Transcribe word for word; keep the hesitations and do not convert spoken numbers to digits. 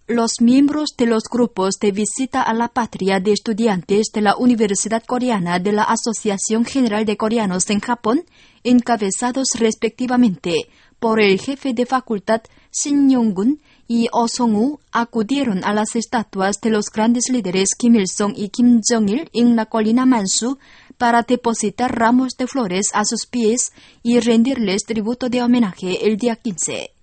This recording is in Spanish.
Los miembros de los grupos de visita a la patria de estudiantes de la Universidad Coreana de la Asociación General de Coreanos en Japón, encabezados respectivamente por el jefe de facultad Shin Yong-gun y Oh Song-woo, acudieron a las estatuas de los grandes líderes Kim Il-sung y Kim Jong-il en la colina Mansu para depositar ramos de flores a sus pies y rendirles tributo de homenaje el día quince.